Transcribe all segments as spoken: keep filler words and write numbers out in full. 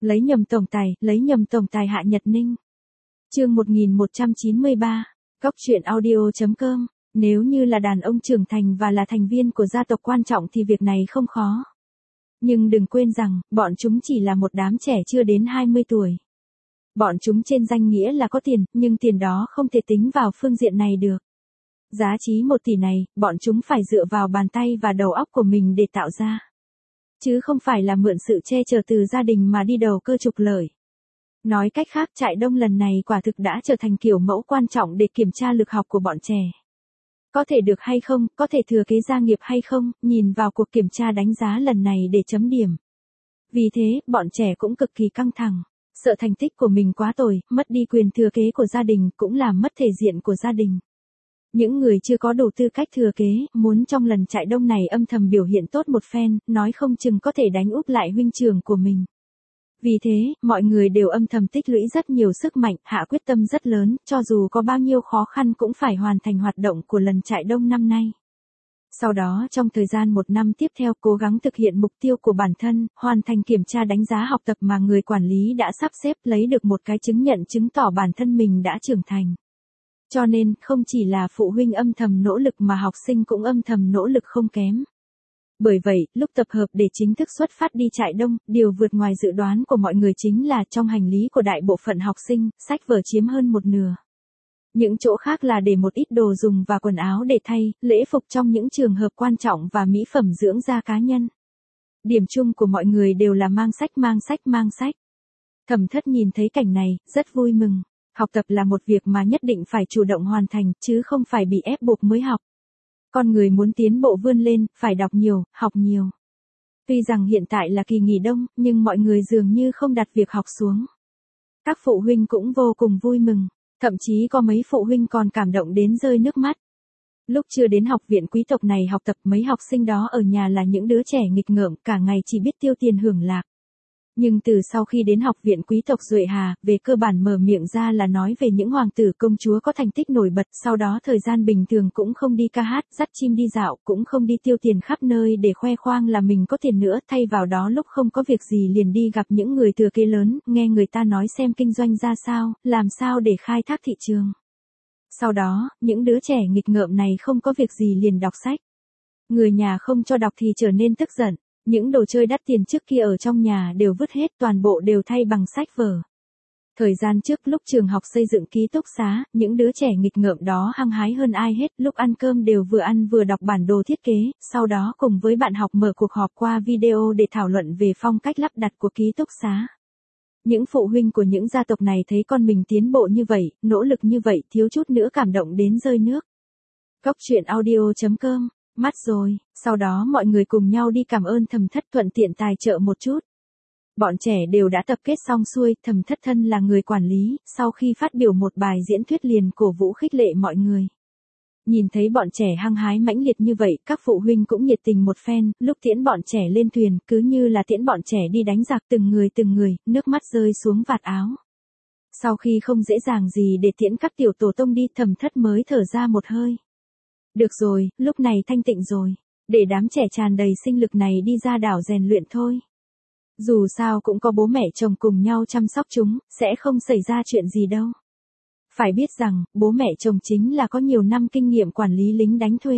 Lấy nhầm tổng tài, lấy nhầm tổng tài Hạ Nhật Ninh. Chương một nghìn một trăm chín mươi ba, Cóc truyện audio chấm com. Nếu như là đàn ông trưởng thành và là thành viên của gia tộc quan trọng thì việc này không khó. Nhưng đừng quên rằng, bọn chúng chỉ là một đám trẻ chưa đến hai mươi tuổi. Bọn chúng trên danh nghĩa là có tiền, nhưng tiền đó không thể tính vào phương diện này được. Giá trị một tỷ này, bọn chúng phải dựa vào bàn tay và đầu óc của mình để tạo ra. Chứ không phải là mượn sự che chở từ gia đình mà đi đầu cơ trục lợi. Nói cách khác, trại đông lần này quả thực đã trở thành kiểu mẫu quan trọng để kiểm tra lực học của bọn trẻ. Có thể được hay không, có thể thừa kế gia nghiệp hay không, nhìn vào cuộc kiểm tra đánh giá lần này để chấm điểm. Vì thế, bọn trẻ cũng cực kỳ căng thẳng, sợ thành tích của mình quá tồi, mất đi quyền thừa kế của gia đình, cũng làm mất thể diện của gia đình. Những người chưa có đủ tư cách thừa kế, muốn trong lần trại đông này âm thầm biểu hiện tốt một phen, nói không chừng có thể đánh úp lại huynh trưởng của mình. Vì thế, mọi người đều âm thầm tích lũy rất nhiều sức mạnh, hạ quyết tâm rất lớn, cho dù có bao nhiêu khó khăn cũng phải hoàn thành hoạt động của lần trại đông năm nay. Sau đó trong thời gian một năm tiếp theo cố gắng thực hiện mục tiêu của bản thân, hoàn thành kiểm tra đánh giá học tập mà người quản lý đã sắp xếp, lấy được một cái chứng nhận chứng tỏ bản thân mình đã trưởng thành. Cho nên, không chỉ là phụ huynh âm thầm nỗ lực mà học sinh cũng âm thầm nỗ lực không kém. Bởi vậy, lúc tập hợp để chính thức xuất phát đi trại đông, điều vượt ngoài dự đoán của mọi người chính là trong hành lý của đại bộ phận học sinh, sách vở chiếm hơn một nửa. Những chỗ khác là để một ít đồ dùng và quần áo để thay, lễ phục trong những trường hợp quan trọng và mỹ phẩm dưỡng da cá nhân. Điểm chung của mọi người đều là mang sách mang sách mang sách. Thẩm Thất nhìn thấy cảnh này, rất vui mừng. Học tập là một việc mà nhất định phải chủ động hoàn thành, chứ không phải bị ép buộc mới học. Con người muốn tiến bộ vươn lên, phải đọc nhiều, học nhiều. Tuy rằng hiện tại là kỳ nghỉ đông, nhưng mọi người dường như không đặt việc học xuống. Các phụ huynh cũng vô cùng vui mừng, thậm chí có mấy phụ huynh còn cảm động đến rơi nước mắt. Lúc chưa đến học viện quý tộc này học tập, mấy học sinh đó ở nhà là những đứa trẻ nghịch ngợm, cả ngày chỉ biết tiêu tiền hưởng lạc. Nhưng từ sau khi đến học viện quý tộc Duệ Hà, về cơ bản mở miệng ra là nói về những hoàng tử công chúa có thành tích nổi bật, sau đó thời gian bình thường cũng không đi ca hát, dắt chim đi dạo, cũng không đi tiêu tiền khắp nơi để khoe khoang là mình có tiền nữa, thay vào đó lúc không có việc gì liền đi gặp những người thừa kế lớn, nghe người ta nói xem kinh doanh ra sao, làm sao để khai thác thị trường. Sau đó, những đứa trẻ nghịch ngợm này không có việc gì liền đọc sách. Người nhà không cho đọc thì trở nên tức giận. Những đồ chơi đắt tiền trước kia ở trong nhà đều vứt hết, toàn bộ đều thay bằng sách vở. Thời gian trước lúc trường học xây dựng ký túc xá, những đứa trẻ nghịch ngợm đó hăng hái hơn ai hết, lúc ăn cơm đều vừa ăn vừa đọc bản đồ thiết kế, sau đó cùng với bạn học mở cuộc họp qua video để thảo luận về phong cách lắp đặt của ký túc xá. Những phụ huynh của những gia tộc này thấy con mình tiến bộ như vậy, nỗ lực như vậy, thiếu chút nữa cảm động đến rơi nước. Cóc truyện audio chấm com. Mắt rồi, sau đó mọi người cùng nhau đi cảm ơn Thẩm Thất, thuận tiện tài trợ một chút. Bọn trẻ đều đã tập kết xong xuôi, Thẩm Thất thân là người quản lý, sau khi phát biểu một bài diễn thuyết liền cổ vũ khích lệ mọi người. Nhìn thấy bọn trẻ hăng hái mãnh liệt như vậy, các phụ huynh cũng nhiệt tình một phen, lúc tiễn bọn trẻ lên thuyền, cứ như là tiễn bọn trẻ đi đánh giặc, từng người từng người, nước mắt rơi xuống vạt áo. Sau khi không dễ dàng gì để tiễn các tiểu tổ tông đi, Thẩm Thất mới thở ra một hơi. Được rồi, lúc này thanh tịnh rồi. Để đám trẻ tràn đầy sinh lực này đi ra đảo rèn luyện thôi. Dù sao cũng có bố mẹ chồng cùng nhau chăm sóc chúng, sẽ không xảy ra chuyện gì đâu. Phải biết rằng, bố mẹ chồng chính là có nhiều năm kinh nghiệm quản lý lính đánh thuê.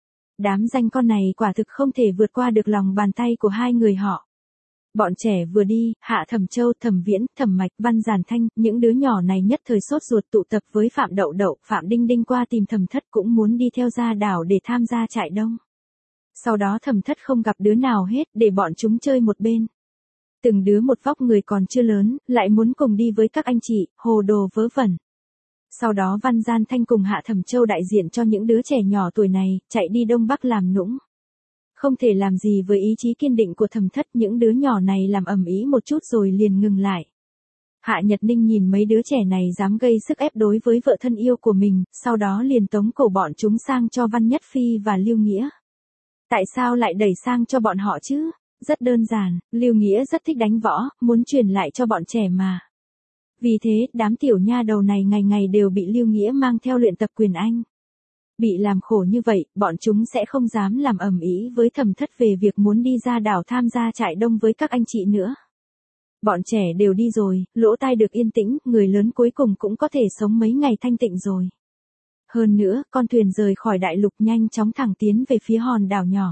Đám danh con này quả thực không thể vượt qua được lòng bàn tay của hai người họ. Bọn trẻ vừa đi, Hạ Thẩm Châu, Thẩm Viễn, Thẩm Mạch, Văn Giản Thanh, những đứa nhỏ này nhất thời sốt ruột tụ tập với Phạm Đậu Đậu, Phạm Đinh Đinh qua tìm Thẩm Thất, cũng muốn đi theo ra đảo để tham gia trại đông. Sau đó Thẩm Thất không gặp đứa nào hết, để bọn chúng chơi một bên. Từng đứa một vóc người còn chưa lớn, lại muốn cùng đi với các anh chị, hồ đồ vớ vẩn. Sau đó Văn Gian Thanh cùng Hạ Thẩm Châu đại diện cho những đứa trẻ nhỏ tuổi này, chạy đi Đông Bắc làm nũng. Không thể làm gì với ý chí kiên định của Thẩm Thất, những đứa nhỏ này làm ầm ĩ một chút rồi liền ngừng lại. Hạ Nhật Ninh nhìn mấy đứa trẻ này dám gây sức ép đối với vợ thân yêu của mình, sau đó liền tống cổ bọn chúng sang cho Văn Nhất Phi và Lưu Nghĩa. Tại sao lại đẩy sang cho bọn họ chứ? Rất đơn giản, Lưu Nghĩa rất thích đánh võ, muốn truyền lại cho bọn trẻ mà. Vì thế, đám tiểu nha đầu này ngày ngày đều bị Lưu Nghĩa mang theo luyện tập quyền Anh. Bị làm khổ như vậy, bọn chúng sẽ không dám làm ầm ĩ với Thẩm Thất về việc muốn đi ra đảo tham gia trại đông với các anh chị nữa. Bọn trẻ đều đi rồi, lỗ tai được yên tĩnh, người lớn cuối cùng cũng có thể sống mấy ngày thanh tịnh rồi. Hơn nữa, con thuyền rời khỏi đại lục nhanh chóng thẳng tiến về phía hòn đảo nhỏ.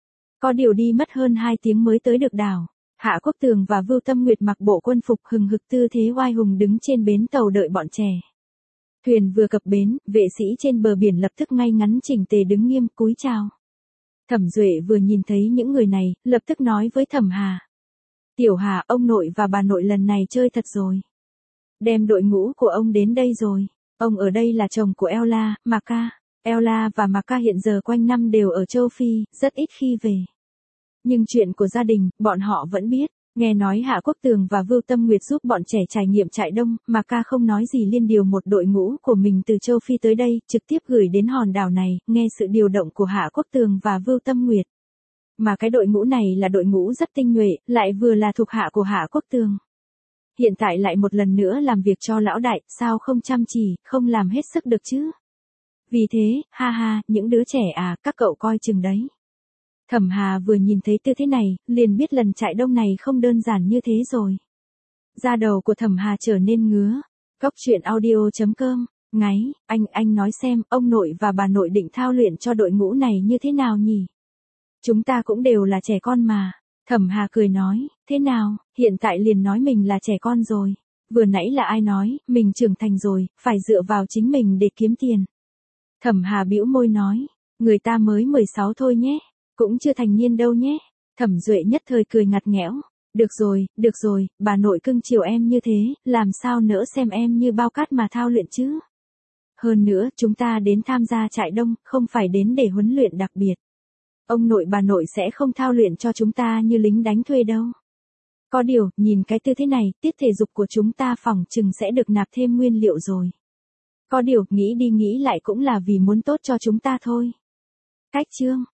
Có điều đi mất hơn hai tiếng mới tới được đảo. Hạ Quốc Tường và Vưu Tâm Nguyệt mặc bộ quân phục hừng hực tư thế oai hùng đứng trên bến tàu đợi bọn trẻ. Thuyền vừa cập bến, vệ sĩ trên bờ biển lập tức ngay ngắn chỉnh tề đứng nghiêm cúi chào. Thẩm Duệ vừa nhìn thấy những người này, lập tức nói với Thẩm Hà. Tiểu Hà, ông nội và bà nội lần này chơi thật rồi. Đem đội ngũ của ông đến đây rồi. Ông ở đây là chồng của Ella, Maka. Ella và Maka hiện giờ quanh năm đều ở châu Phi, rất ít khi về. Nhưng chuyện của gia đình, bọn họ vẫn biết. Nghe nói Hạ Quốc Tường và Vưu Tâm Nguyệt giúp bọn trẻ trải nghiệm trại đông, Maka không nói gì liên điều một đội ngũ của mình từ châu Phi tới đây, trực tiếp gửi đến hòn đảo này, nghe sự điều động của Hạ Quốc Tường và Vưu Tâm Nguyệt. Mà cái đội ngũ này là đội ngũ rất tinh nhuệ, lại vừa là thuộc hạ của Hạ Quốc Tường. Hiện tại lại một lần nữa làm việc cho lão đại, sao không chăm chỉ, không làm hết sức được chứ? Vì thế, ha ha, những đứa trẻ à, các cậu coi chừng đấy. Thẩm Hà vừa nhìn thấy tư thế này, liền biết lần trại đông này không đơn giản như thế rồi. Da đầu của Thẩm Hà trở nên ngứa. Cóc truyện audio chấm com, ngáy, anh, anh nói xem, ông nội và bà nội định thao luyện cho đội ngũ này như thế nào nhỉ? Chúng ta cũng đều là trẻ con mà. Thẩm Hà cười nói, thế nào, hiện tại liền nói mình là trẻ con rồi. Vừa nãy là ai nói, mình trưởng thành rồi, phải dựa vào chính mình để kiếm tiền. Thẩm Hà bĩu môi nói, người ta mới mười sáu thôi nhé, cũng chưa thành niên đâu nhé. Thẩm Duệ nhất thời cười ngặt nghẽo, được rồi, được rồi, bà nội cưng chiều em như thế, làm sao nỡ xem em như bao cát mà thao luyện chứ. Hơn nữa, chúng ta đến tham gia trại đông, không phải đến để huấn luyện đặc biệt. Ông nội bà nội sẽ không thao luyện cho chúng ta như lính đánh thuê đâu. Có điều, nhìn cái tư thế này, tiết thể dục của chúng ta phỏng chừng sẽ được nạp thêm nguyên liệu rồi. Có điều, nghĩ đi nghĩ lại cũng là vì muốn tốt cho chúng ta thôi. Cách chương